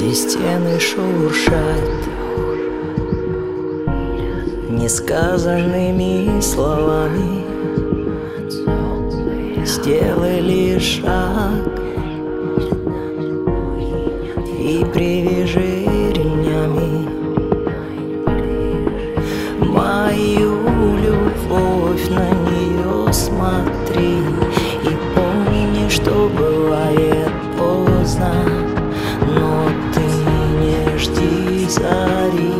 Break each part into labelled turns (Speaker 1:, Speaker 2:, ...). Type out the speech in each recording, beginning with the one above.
Speaker 1: и стены шуршат несказанными словами. Сделай лишь шаг и привяжи ремнями мою любовь, на нее смотри и помни, что бывает поздно, но ты не жди зари,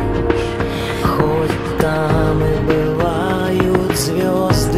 Speaker 1: хоть там и бывают звезды.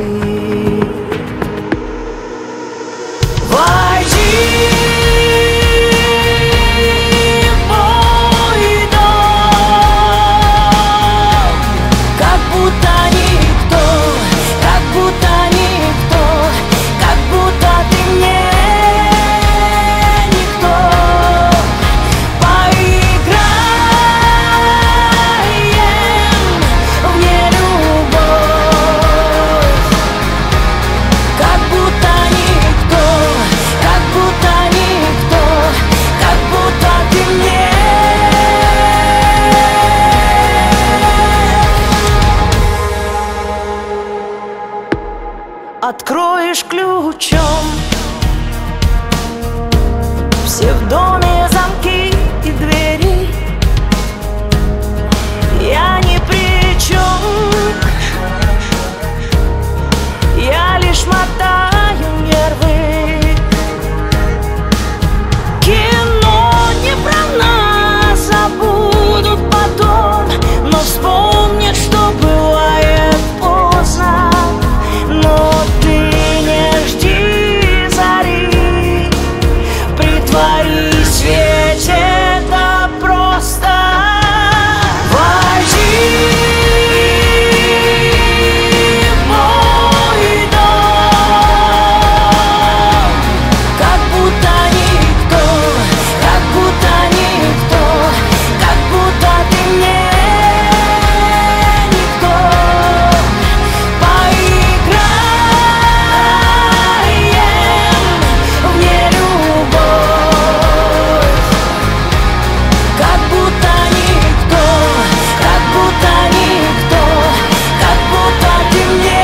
Speaker 1: Откроешь ключом все в доме замки и двери. Я ни при чем, я лишь мотаю нервы. Кино не про нас забудут потом, но вспомнят, что бывает поздно. Но притворись, ведь это просто. Войди в мой дом, как будто никто, как будто никто, как будто ты мне никто. Поиграем в нелюбовь. Как будто никто, как будто никто, как будто ты мне.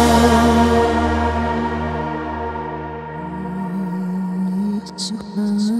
Speaker 2: Tonight.